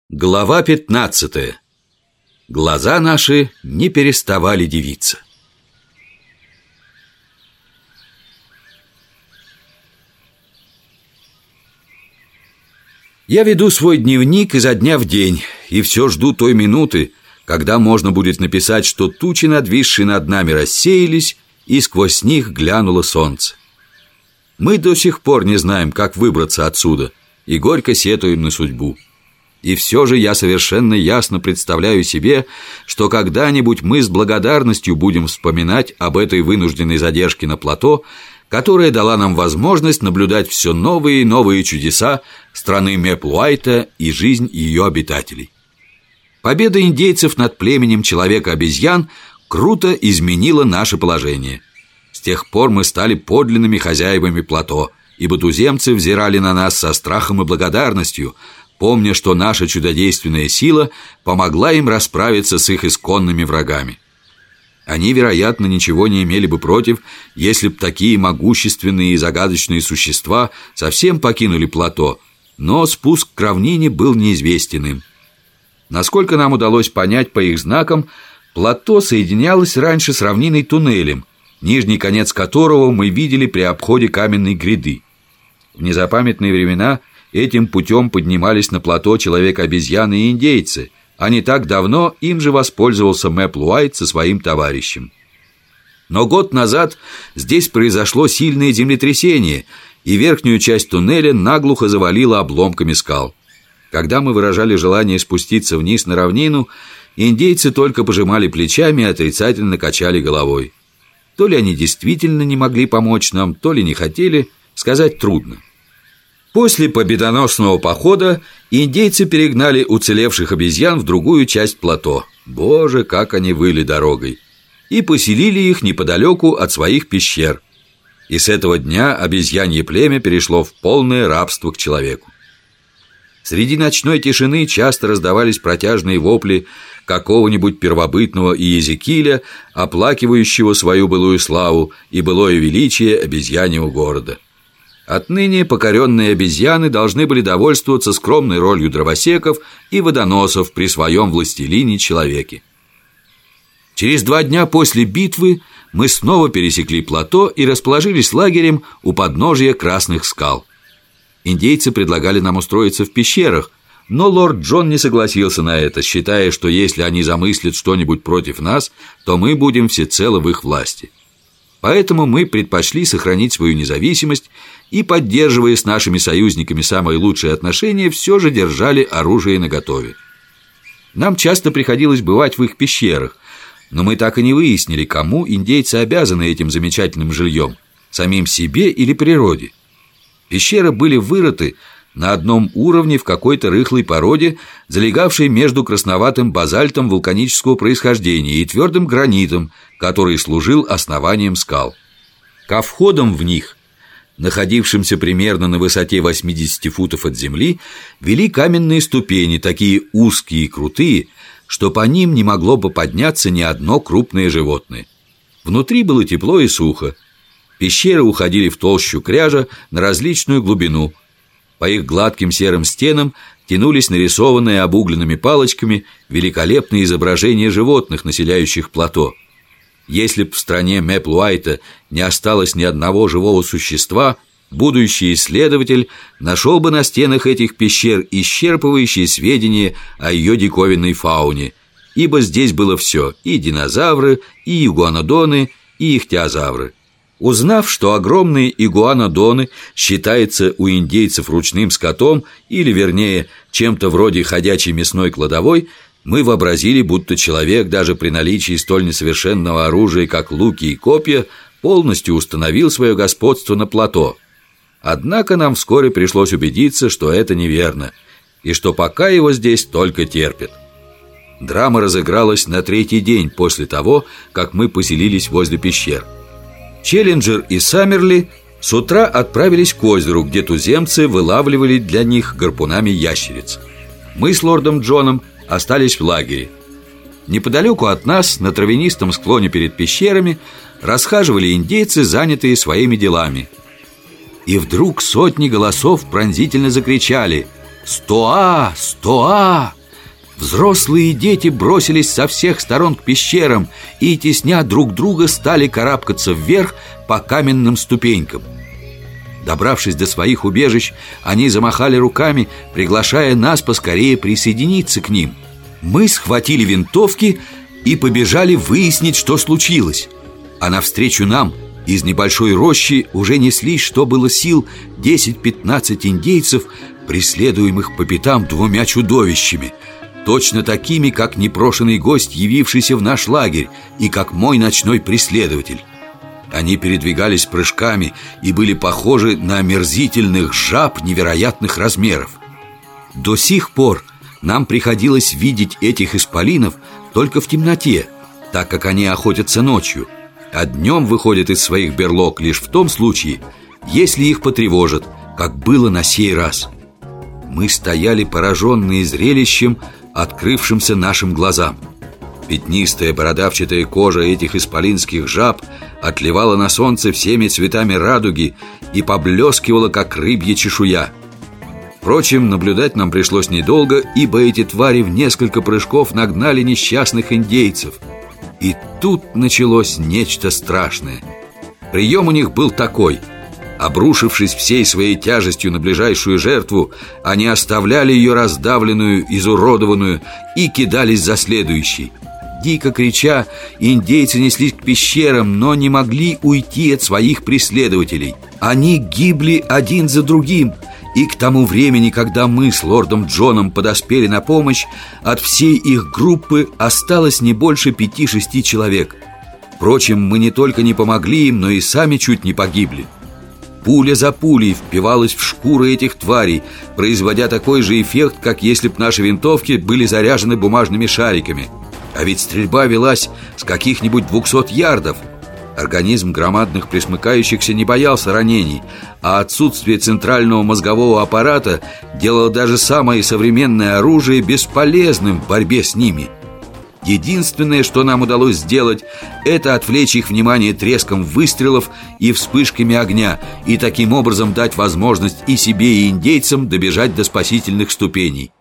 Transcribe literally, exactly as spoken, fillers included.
Глава пятнадцатая. Глаза наши не переставали дивиться. Я веду свой дневник изо дня в день и все жду той минуты, когда можно будет написать, что тучи, надвисшие над нами, рассеялись, и сквозь них глянуло солнце. Мы до сих пор не знаем, как выбраться отсюда, и горько сетуем на судьбу. И все же я совершенно ясно представляю себе, что когда-нибудь мы с благодарностью будем вспоминать об этой вынужденной задержке на плато, которая дала нам возможность наблюдать все новые и новые чудеса страны Мэплуайта и жизнь ее обитателей. Победа индейцев над племенем человека-обезьян круто изменила наше положение. С тех пор мы стали подлинными хозяевами плато, ибо туземцы взирали на нас со страхом и благодарностью, помня, что наша чудодейственная сила помогла им расправиться с их исконными врагами. Они, вероятно, ничего не имели бы против, если б такие могущественные и загадочные существа совсем покинули плато, но спуск к равнине был неизвестен им. Насколько нам удалось понять по их знакам, плато соединялось раньше с равниной туннелем, нижний конец которого мы видели при обходе каменной гряды. В незапамятные времена этим путем поднимались на плато человек-обезьяны и индейцы, а не так давно им же воспользовался Мэплуайт со своим товарищем. Но год назад здесь произошло сильное землетрясение, и верхнюю часть туннеля наглухо завалило обломками скал. Когда мы выражали желание спуститься вниз на равнину, индейцы только пожимали плечами и отрицательно качали головой. То ли они действительно не могли помочь нам, то ли не хотели, сказать трудно. После победоносного похода индейцы перегнали уцелевших обезьян в другую часть плато. Боже, как они выли дорогой! И поселили их неподалеку от своих пещер. И с этого дня обезьянье племя перешло в полное рабство к человеку. Среди ночной тишины часто раздавались протяжные вопли какого-нибудь первобытного Иезекииля, оплакивающего свою былую славу и былое величие обезьяньего города. Отныне покоренные обезьяны должны были довольствоваться скромной ролью дровосеков и водоносов при своем властелине-человеке. Через два дня после битвы мы снова пересекли плато и расположились лагерем у подножия Красных скал. Индейцы предлагали нам устроиться в пещерах, но лорд Джон не согласился на это, считая, что если они замыслят что-нибудь против нас, то мы будем всецело в их власти. Поэтому мы предпочли сохранить свою независимость и, поддерживая с нашими союзниками самые лучшие отношения, все же держали оружие наготове. Нам часто приходилось бывать в их пещерах, но мы так и не выяснили, кому индейцы обязаны этим замечательным жильем – самим себе или природе. Пещеры были вырыты на одном уровне в какой-то рыхлой породе, залегавшей между красноватым базальтом вулканического происхождения и твердым гранитом, который служил основанием скал. Ко входам в них, находившимся примерно на высоте восьмидесяти футов от земли, вели каменные ступени, такие узкие и крутые, что по ним не могло бы подняться ни одно крупное животное. Внутри было тепло и сухо. Пещеры уходили в толщу кряжа на различную глубину. По их гладким серым стенам тянулись нарисованные обугленными палочками великолепные изображения животных, населяющих плато. Если б в стране Мэплуайта не осталось ни одного живого существа, будущий исследователь нашел бы на стенах этих пещер исчерпывающие сведения о ее диковинной фауне, ибо здесь было все – и динозавры, и игуанодоны, и ихтиозавры. Узнав, что огромные игуанодоны считаются у индейцев ручным скотом, или, вернее, чем-то вроде ходячей мясной кладовой, мы вообразили, будто человек даже при наличии столь несовершенного оружия, как луки и копья, полностью установил свое господство на плато. Однако нам вскоре пришлось убедиться, что это неверно, и что пока его здесь только терпят. Драма разыгралась на третий день после того, как мы поселились возле пещер. Челленджер и Саммерли с утра отправились к озеру, где туземцы вылавливали для них гарпунами ящериц. Мы с лордом Джоном остались в лагере. Неподалеку от нас, на травянистом склоне перед пещерами, расхаживали индейцы, занятые своими делами. И вдруг сотни голосов пронзительно закричали: «Стоа! Стоа!» Взрослые и дети бросились со всех сторон к пещерам и, тесня друг друга, стали карабкаться вверх по каменным ступенькам. Добравшись до своих убежищ, они замахали руками, приглашая нас поскорее присоединиться к ним. Мы схватили винтовки и побежали выяснить, что случилось. А навстречу нам из небольшой рощи уже неслись, что было сил, десять-пятнадцать индейцев, преследуемых по пятам двумя чудовищами, точно такими, как непрошенный гость, явившийся в наш лагерь, и как мой ночной преследователь. Они передвигались прыжками и были похожи на омерзительных жаб невероятных размеров. До сих пор нам приходилось видеть этих исполинов только в темноте, так как они охотятся ночью, а днем выходят из своих берлог лишь в том случае, если их потревожат, как было на сей раз. Мы стояли пораженные зрелищем, открывшимся нашим глазам. Пятнистая бородавчатая кожа этих исполинских жаб отливала на солнце всеми цветами радуги и поблескивала, как рыбья чешуя. Впрочем, наблюдать нам пришлось недолго, ибо эти твари в несколько прыжков нагнали несчастных индейцев. И тут началось нечто страшное. Прием у них был такой: обрушившись всей своей тяжестью на ближайшую жертву, они оставляли ее раздавленную, изуродованную и кидались за следующей. Дико крича, индейцы неслись к пещерам, но не могли уйти от своих преследователей. Они гибли один за другим, и к тому времени, когда мы с лордом Джоном подоспели на помощь, от всей их группы осталось не больше пяти-шести человек. Впрочем, мы не только не помогли им, но и сами чуть не погибли. Пуля за пулей впивалась в шкуры этих тварей, производя такой же эффект, как если б наши винтовки были заряжены бумажными шариками. А ведь стрельба велась с каких-нибудь двухсот ярдов. Организм громадных пресмыкающихся не боялся ранений, а отсутствие центрального мозгового аппарата делало даже самое современное оружие бесполезным в борьбе с ними. Единственное, что нам удалось сделать, это отвлечь их внимание треском выстрелов и вспышками огня, и таким образом дать возможность и себе, и индейцам добежать до спасительных ступеней.